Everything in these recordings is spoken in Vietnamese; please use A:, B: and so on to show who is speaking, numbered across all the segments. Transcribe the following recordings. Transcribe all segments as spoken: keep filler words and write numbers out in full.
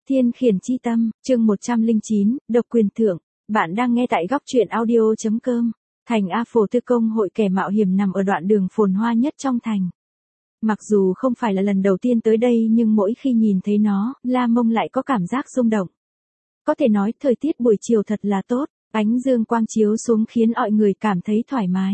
A: Thiên khiển chi tâm, chương một trăm lẻ chín, độc quyền thượng. Bạn đang nghe tại góc truyện audio chấm com. Thành A Phổ Tư Công hội kẻ mạo hiểm nằm ở đoạn đường phồn hoa nhất trong thành. Mặc dù không phải là lần đầu tiên tới đây nhưng mỗi khi nhìn thấy nó, La Mông lại có cảm giác rung động. Có thể nói thời tiết buổi chiều thật là tốt, ánh dương quang chiếu xuống khiến mọi người cảm thấy thoải mái.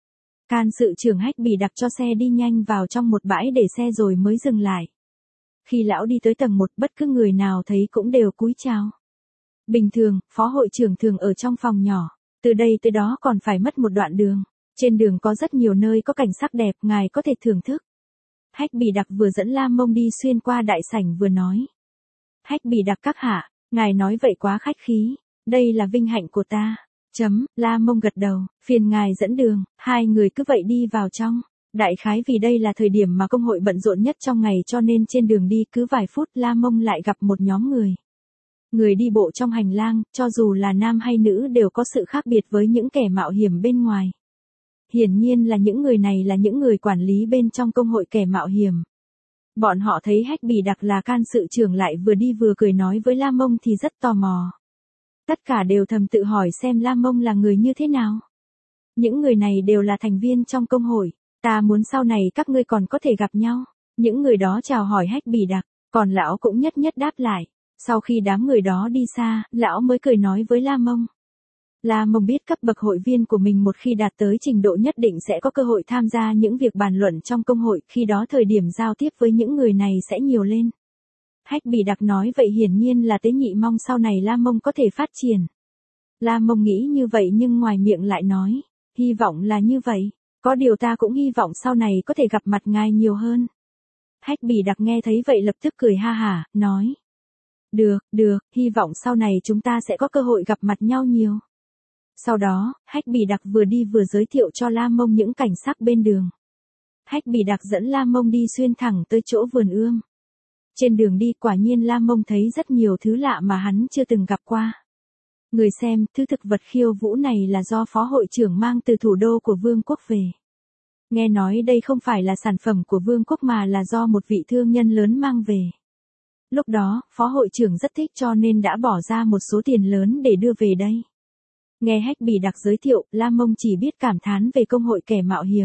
A: Can sự trưởng Hách Bỉ Đặc cho xe đi nhanh vào trong một bãi để xe rồi mới dừng lại. Khi lão đi tới tầng một, bất cứ người nào thấy cũng đều cúi chào. Bình thường, phó hội trưởng thường ở trong phòng nhỏ, từ đây tới đó còn phải mất một đoạn đường. Trên đường có rất nhiều nơi có cảnh sắc đẹp, ngài có thể thưởng thức. Hách Bỉ Đặc vừa dẫn La Mông đi xuyên qua đại sảnh vừa nói. Hách Bỉ Đặc các hạ, ngài nói vậy quá khách khí, đây là vinh hạnh của ta. Chấm, La Mông gật đầu, phiền ngài dẫn đường, hai người cứ vậy đi vào trong. Đại khái vì đây là thời điểm mà công hội bận rộn nhất trong ngày cho nên trên đường đi cứ vài phút La Mông lại gặp một nhóm người. Người đi bộ trong hành lang, cho dù là nam hay nữ đều có sự khác biệt với những kẻ mạo hiểm bên ngoài. Hiển nhiên là những người này là những người quản lý bên trong công hội kẻ mạo hiểm. Bọn họ thấy Hách Bỉ Đặc là can sự trưởng lại vừa đi vừa cười nói với La Mông thì rất tò mò. Tất cả đều thầm tự hỏi xem La Mông là người như thế nào. Những người này đều là thành viên trong công hội. Ta muốn sau này các ngươi còn có thể gặp nhau. Những người đó chào hỏi Hách Bỉ Đặc, còn lão cũng nhất nhất đáp lại. Sau khi đám người đó đi xa, lão mới cười nói với La Mông. La Mông biết cấp bậc hội viên của mình một khi đạt tới trình độ nhất định sẽ có cơ hội tham gia những việc bàn luận trong công hội, khi đó thời điểm giao tiếp với những người này sẽ nhiều lên. Hách Bỉ Đặc nói vậy hiển nhiên là tế nhị mong sau này La Mông có thể phát triển. La Mông nghĩ như vậy nhưng ngoài miệng lại nói, hy vọng là như vậy. Có điều ta cũng hy vọng sau này có thể gặp mặt ngài nhiều hơn. Hách Bỉ Đặc nghe thấy vậy lập tức cười ha hả, nói. Được, được, hy vọng sau này chúng ta sẽ có cơ hội gặp mặt nhau nhiều. Sau đó, Hách Bỉ Đặc vừa đi vừa giới thiệu cho La Mông những cảnh sắc bên đường. Hách Bỉ Đặc dẫn La Mông đi xuyên thẳng tới chỗ vườn ươm. Trên đường đi quả nhiên La Mông thấy rất nhiều thứ lạ mà hắn chưa từng gặp qua. Người xem, thứ thực vật khiêu vũ này là do phó hội trưởng mang từ thủ đô của vương quốc về. Nghe nói đây không phải là sản phẩm của vương quốc mà là do một vị thương nhân lớn mang về. Lúc đó, phó hội trưởng rất thích cho nên đã bỏ ra một số tiền lớn để đưa về đây. Nghe Hách Bỉ Đặc giới thiệu, La Mông chỉ biết cảm thán về công hội kẻ mạo hiểm.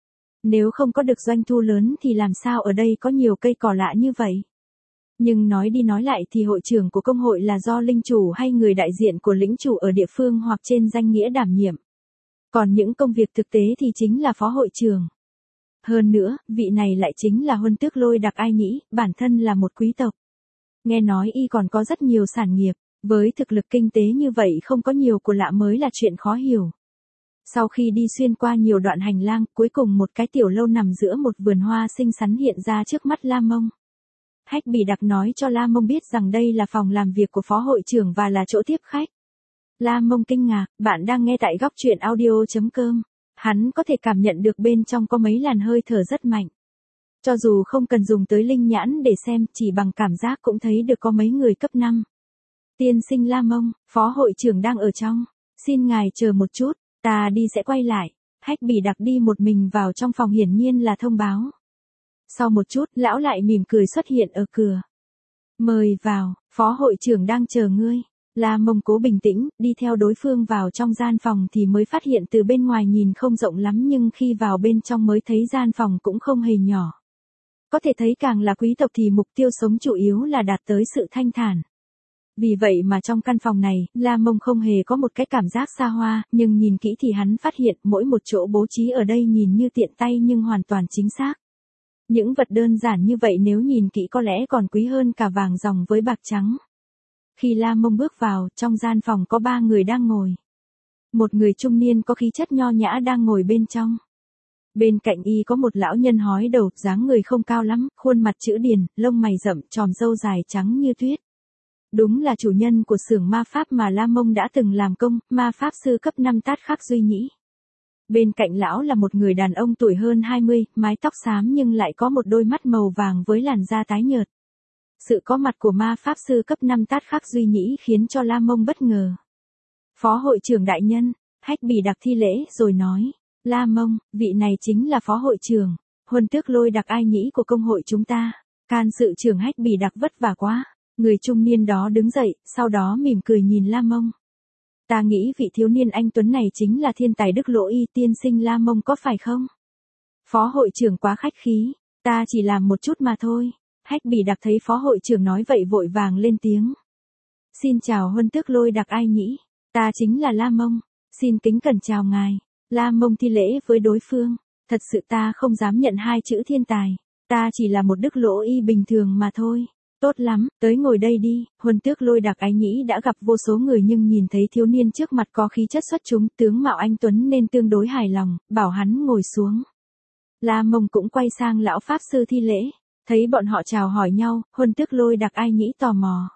A: Nếu không có được doanh thu lớn thì làm sao ở đây có nhiều cây cỏ lạ như vậy? Nhưng nói đi nói lại thì hội trưởng của công hội là do linh chủ hay người đại diện của lĩnh chủ ở địa phương hoặc trên danh nghĩa đảm nhiệm. Còn những công việc thực tế thì chính là phó hội trưởng. Hơn nữa, vị này lại chính là Huân Tước Lôi Đặc Ai Nhĩ, bản thân là một quý tộc. Nghe nói y còn có rất nhiều sản nghiệp, với thực lực kinh tế như vậy không có nhiều của lạ mới là chuyện khó hiểu. Sau khi đi xuyên qua nhiều đoạn hành lang, cuối cùng một cái tiểu lâu nằm giữa một vườn hoa xinh xắn hiện ra trước mắt La Mông. Hách Bỉ Đặc nói cho La Mông biết rằng đây là phòng làm việc của phó hội trưởng và là chỗ tiếp khách. La Mông kinh ngạc, bạn đang nghe tại góc truyện audio chấm com. Hắn có thể cảm nhận được bên trong có mấy làn hơi thở rất mạnh. Cho dù không cần dùng tới linh nhãn để xem, chỉ bằng cảm giác cũng thấy được có mấy người cấp năm. Tiên sinh La Mông, phó hội trưởng đang ở trong. Xin ngài chờ một chút, ta đi sẽ quay lại. Hách Bỉ Đặc đi một mình vào trong phòng hiển nhiên là thông báo. Sau một chút, lão lại mỉm cười xuất hiện ở cửa. Mời vào, phó hội trưởng đang chờ ngươi. La Mông cố bình tĩnh, đi theo đối phương vào trong gian phòng thì mới phát hiện từ bên ngoài nhìn không rộng lắm nhưng khi vào bên trong mới thấy gian phòng cũng không hề nhỏ. Có thể thấy càng là quý tộc thì mục tiêu sống chủ yếu là đạt tới sự thanh thản. Vì vậy mà trong căn phòng này, La Mông không hề có một cái cảm giác xa hoa, nhưng nhìn kỹ thì hắn phát hiện mỗi một chỗ bố trí ở đây nhìn như tiện tay nhưng hoàn toàn chính xác. Những vật đơn giản như vậy nếu nhìn kỹ có lẽ còn quý hơn cả vàng ròng với bạc trắng. Khi La Mông bước vào, trong gian phòng có ba người đang ngồi. Một người trung niên có khí chất nho nhã đang ngồi bên trong. Bên cạnh y có một lão nhân hói đầu, dáng người không cao lắm, khuôn mặt chữ điền, lông mày rậm, tròm râu dài trắng như tuyết. Đúng là chủ nhân của xưởng ma pháp mà La Mông đã từng làm công, ma pháp sư cấp năm Tát Khắc Duy Nhĩ. Bên cạnh lão là một người đàn ông tuổi hơn hai mươi, mái tóc xám nhưng lại có một đôi mắt màu vàng với làn da tái nhợt. Sự có mặt của ma pháp sư cấp năm Tát Khắc Duy Nhĩ khiến cho La Mông bất ngờ. Phó hội trưởng đại nhân, Hách Bỉ Đặc thi lễ rồi nói, La Mông, vị này chính là phó hội trưởng, Huân Tước Lôi Đặc Ai Nhĩ của công hội chúng ta. Can sự trưởng Hách Bỉ Đặc vất vả quá. Người trung niên đó đứng dậy, sau đó mỉm cười nhìn La Mông. Ta nghĩ vị thiếu niên anh tuấn này chính là thiên tài Đức Lỗ Y tiên sinh La Mông có phải không? Phó hội trưởng quá khách khí, ta chỉ làm một chút mà thôi. Hách Bỉ Đặc thấy phó hội trưởng nói vậy vội vàng lên tiếng. Xin chào Huân Tước Lôi Đặc Ai Nhĩ, ta chính là La Mông, xin kính cẩn chào ngài. La Mông thi lễ với đối phương, thật sự ta không dám nhận hai chữ thiên tài, ta chỉ là một Đức Lỗ Y bình thường mà thôi. Tốt lắm, tới ngồi đây đi. Huân Tước Lôi Đặc Ái Nhĩ đã gặp vô số người nhưng nhìn thấy thiếu niên trước mặt có khí chất xuất chúng, tướng mạo anh tuấn nên tương đối hài lòng, bảo hắn ngồi xuống. La Mông cũng quay sang lão pháp sư thi lễ, thấy bọn họ chào hỏi nhau, Huân Tước Lôi Đặc Ai Nhĩ tò mò.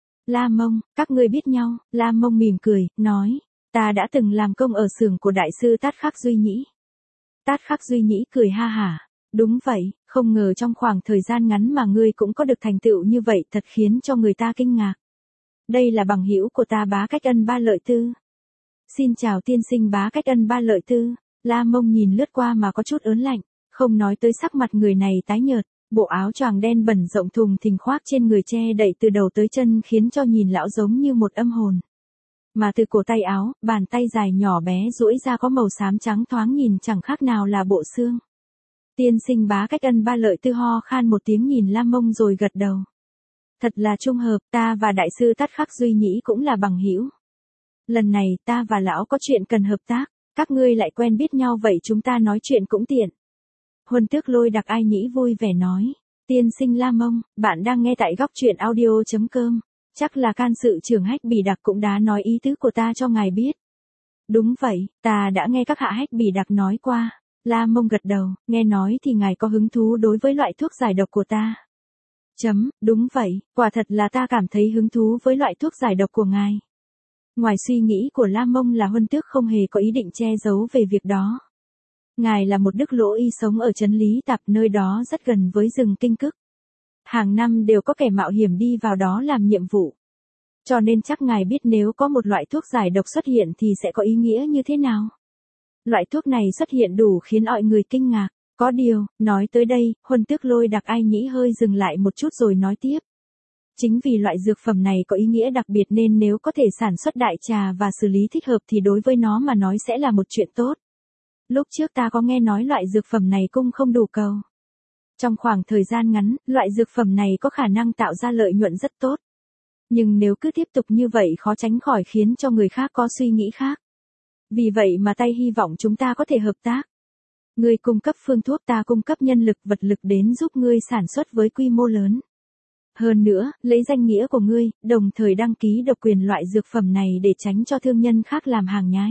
A: La Mông, các ngươi biết nhau? La Mông mỉm cười, nói, ta đã từng làm công ở xưởng của đại sư Tát Khắc Duy Nhĩ. Tát Khắc Duy Nhĩ cười ha hả. Đúng vậy, không ngờ trong khoảng thời gian ngắn mà ngươi cũng có được thành tựu như vậy, thật khiến cho người ta kinh ngạc. Đây là bằng hữu của ta Bá Cách Ân Ba Lợi Tư. Xin chào tiên sinh Bá Cách Ân Ba Lợi Tư. La Mông nhìn lướt qua mà có chút ớn lạnh, không nói tới sắc mặt người này tái nhợt, bộ áo choàng đen bẩn rộng thùng thình khoác trên người che đậy từ đầu tới chân khiến cho nhìn lão giống như một âm hồn. Mà từ cổ tay áo, bàn tay dài nhỏ bé duỗi ra có màu xám trắng thoáng nhìn chẳng khác nào là bộ xương. Tiên sinh Bá Cách Ân Ba Lợi Tư ho khan một tiếng nhìn La Mông rồi gật đầu. Thật là trung hợp, ta và đại sư Tát Khắc Duy Nhĩ cũng là bằng hữu. Lần này ta và lão có chuyện cần hợp tác, các ngươi lại quen biết nhau vậy chúng ta nói chuyện cũng tiện. Huân Tước Lôi Đặc Ai Nhĩ vui vẻ nói, tiên sinh La Mông, bạn đang nghe tại góc truyện audio chấm com, chắc là can sự trưởng Hách Bỉ Đặc cũng đã nói ý tứ của ta cho ngài biết. Đúng vậy, ta đã nghe các hạ Hách Bỉ Đặc nói qua. La Mông gật đầu, nghe nói thì ngài có hứng thú đối với loại thuốc giải độc của ta. Chấm, đúng vậy, quả thật là ta cảm thấy hứng thú với loại thuốc giải độc của ngài. Ngoài suy nghĩ của La Mông là Huân Tước không hề có ý định che giấu về việc đó. Ngài là một Đức Lỗ Y sống ở trấn Lý Tạp, nơi đó rất gần với rừng Kinh Cức. Hàng năm đều có kẻ mạo hiểm đi vào đó làm nhiệm vụ. Cho nên chắc ngài biết nếu có một loại thuốc giải độc xuất hiện thì sẽ có ý nghĩa như thế nào. Loại thuốc này xuất hiện đủ khiến mọi người kinh ngạc. Có điều, nói tới đây, Huân Tước Lôi Đặc Ai Nhĩ hơi dừng lại một chút rồi nói tiếp. Chính vì loại dược phẩm này có ý nghĩa đặc biệt nên nếu có thể sản xuất đại trà và xử lý thích hợp thì đối với nó mà nói sẽ là một chuyện tốt. Lúc trước ta có nghe nói loại dược phẩm này cung không đủ cầu. Trong khoảng thời gian ngắn, loại dược phẩm này có khả năng tạo ra lợi nhuận rất tốt. Nhưng nếu cứ tiếp tục như vậy khó tránh khỏi khiến cho người khác có suy nghĩ khác. Vì vậy mà tay hy vọng chúng ta có thể hợp tác. Ngươi cung cấp phương thuốc, ta cung cấp nhân lực vật lực đến giúp ngươi sản xuất với quy mô lớn. Hơn nữa, lấy danh nghĩa của ngươi, đồng thời đăng ký độc quyền loại dược phẩm này để tránh cho thương nhân khác làm hàng nhái.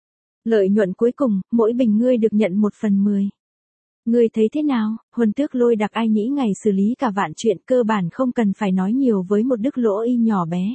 A: Lợi nhuận cuối cùng, mỗi bình ngươi được nhận một phần mười. Ngươi thấy thế nào? Huân Tước Lôi Đặc Ai Nhĩ ngày xử lý cả vạn chuyện cơ bản không cần phải nói nhiều với một Đức Lỗ Y nhỏ bé.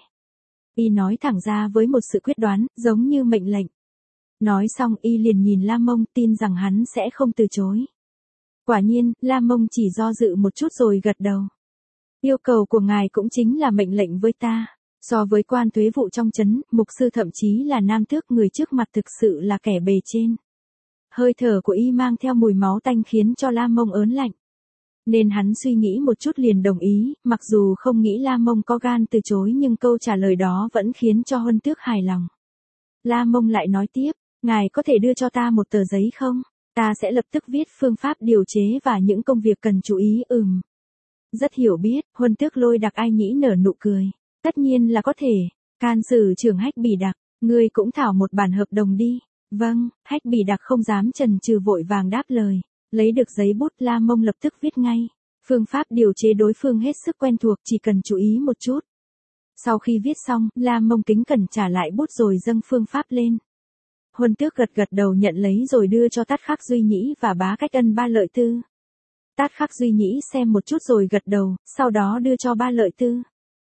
A: Y nói thẳng ra với một sự quyết đoán, giống như mệnh lệnh. Nói xong Y liền nhìn La Mông tin rằng hắn sẽ không từ chối. Quả nhiên, La Mông chỉ do dự một chút rồi gật đầu. Yêu cầu của ngài cũng chính là mệnh lệnh với ta. So với quan thuế vụ trong trấn, mục sư thậm chí là nam tước người trước mặt thực sự là kẻ bề trên. Hơi thở của Y mang theo mùi máu tanh khiến cho La Mông ớn lạnh. Nên hắn suy nghĩ một chút liền đồng ý, mặc dù không nghĩ La Mông có gan từ chối nhưng câu trả lời đó vẫn khiến cho Huân Tước hài lòng. La Mông lại nói tiếp, ngài có thể đưa cho ta một tờ giấy không? Ta sẽ lập tức viết phương pháp điều chế và những công việc cần chú ý. Ừm. Rất hiểu biết, Huân Tước Lôi Đặc Ai Nhĩ nở nụ cười. Tất nhiên là có thể. Can sử trưởng Hách Bỉ Đặc, ngươi cũng thảo một bản hợp đồng đi. Vâng, Hách Bỉ Đặc không dám chần chừ vội vàng đáp lời. Lấy được giấy bút, La Mông lập tức viết ngay. Phương pháp điều chế đối phương hết sức quen thuộc, chỉ cần chú ý một chút. Sau khi viết xong, La Mông kính cẩn trả lại bút rồi dâng phương pháp lên. Huân Tước gật gật đầu nhận lấy rồi đưa cho Tát Khắc Duy Nhĩ và Bá Cách Ân Ba Lợi Tư. Tát Khắc Duy Nhĩ xem một chút rồi gật đầu, sau đó đưa cho Ba Lợi Tư.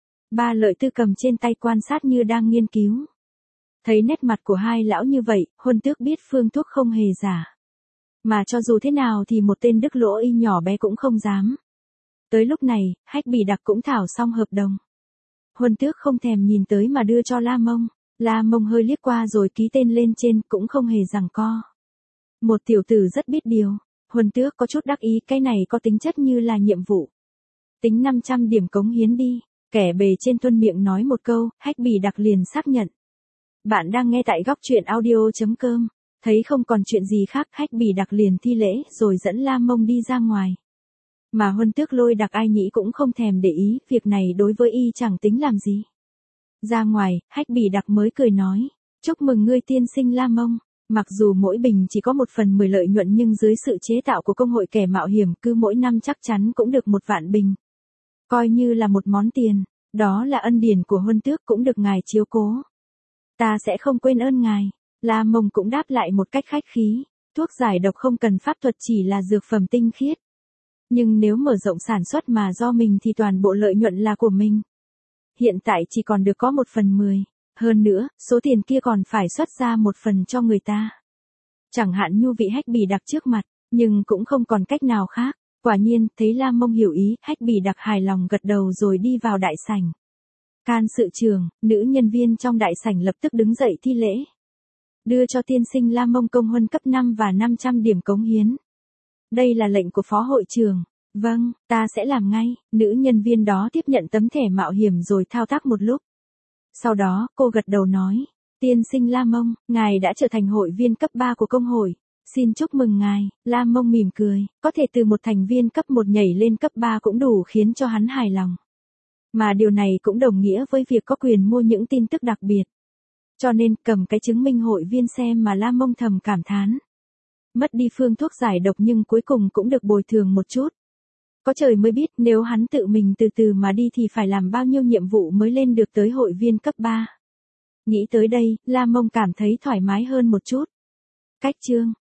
A: Ba Lợi Tư cầm trên tay quan sát như đang nghiên cứu. Thấy nét mặt của hai lão như vậy, Huân Tước biết phương thuốc không hề giả. Mà cho dù thế nào thì một tên Đức Lỗ Y nhỏ bé cũng không dám. Tới lúc này, Hách Bỉ Đặc cũng thảo xong hợp đồng. Huân Tước không thèm nhìn tới mà đưa cho La Mông. La Mông hơi liếc qua rồi ký tên lên trên, cũng không hề giằng co. Một tiểu tử rất biết điều. Huân Tước có chút đắc ý, cái này có tính chất như là nhiệm vụ. Tính năm trăm điểm cống hiến đi. Kẻ bề trên tuân miệng nói một câu, Hách Bì Đặc liền xác nhận. Bạn đang nghe tại góc truyện audio.com. Thấy không còn chuyện gì khác, Hách Bì Đặc liền thi lễ rồi dẫn La Mông đi ra ngoài. Mà Huân Tước Lôi Đặc ai nhĩ cũng không thèm để ý, việc này đối với y chẳng tính làm gì. Ra ngoài, Hách Bì Đặc mới cười nói, chúc mừng ngươi tiên sinh La Mông. Mặc dù mỗi bình chỉ có một phần mười lợi nhuận nhưng dưới sự chế tạo của công hội kẻ mạo hiểm cứ mỗi năm chắc chắn cũng được một vạn bình. Coi như là một món tiền, đó là ân điển của Huân Tước cũng được ngài chiếu cố. Ta sẽ không quên ơn ngài. La Mông cũng đáp lại một cách khách khí, thuốc giải độc không cần pháp thuật chỉ là dược phẩm tinh khiết. Nhưng nếu mở rộng sản xuất mà do mình thì toàn bộ lợi nhuận là của mình. Hiện tại chỉ còn được có một phần mười. Hơn nữa, số tiền kia còn phải xuất ra một phần cho người ta. Chẳng hạn nhu vị Hách Bì Đặc trước mặt, nhưng cũng không còn cách nào khác. Quả nhiên, thấy La Mông hiểu ý, Hách Bì Đặc hài lòng gật đầu rồi đi vào đại sảnh. Can sự trường, nữ nhân viên trong đại sảnh lập tức đứng dậy thi lễ. Đưa cho tiên sinh La Mông công huân cấp năm và năm trăm điểm cống hiến. Đây là lệnh của phó hội trưởng. Vâng, ta sẽ làm ngay. Nữ nhân viên đó tiếp nhận tấm thẻ mạo hiểm rồi thao tác một lúc. Sau đó, cô gật đầu nói, tiên sinh La Mông, ngài đã trở thành hội viên cấp ba của công hội. Xin chúc mừng ngài. La Mông mỉm cười, có thể từ một thành viên cấp một nhảy lên cấp ba cũng đủ khiến cho hắn hài lòng. Mà điều này cũng đồng nghĩa với việc có quyền mua những tin tức đặc biệt. Cho nên cầm cái chứng minh hội viên xem mà La Mông thầm cảm thán. Mất đi phương thuốc giải độc nhưng cuối cùng cũng được bồi thường một chút. Có trời mới biết nếu hắn tự mình từ từ mà đi thì phải làm bao nhiêu nhiệm vụ mới lên được tới hội viên cấp ba. Nghĩ tới đây, La Mông cảm thấy thoải mái hơn một chút. Cách chương